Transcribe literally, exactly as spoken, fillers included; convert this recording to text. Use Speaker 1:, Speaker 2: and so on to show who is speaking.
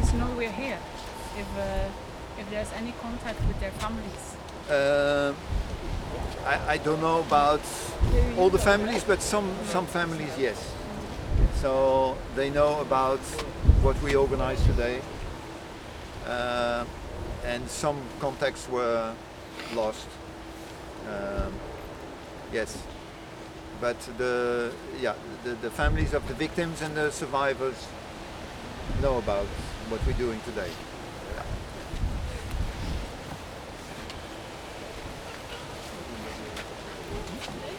Speaker 1: to know we're here. If uh, if there's any contact with their families.
Speaker 2: Uh, I, I don't know about all the families, but some, some families, yes. So they know about what we organized today. Uh, and some contacts were lost. Um, yes. But the, yeah, the, the families of the victims and the survivors know about what we're doing today. Yeah.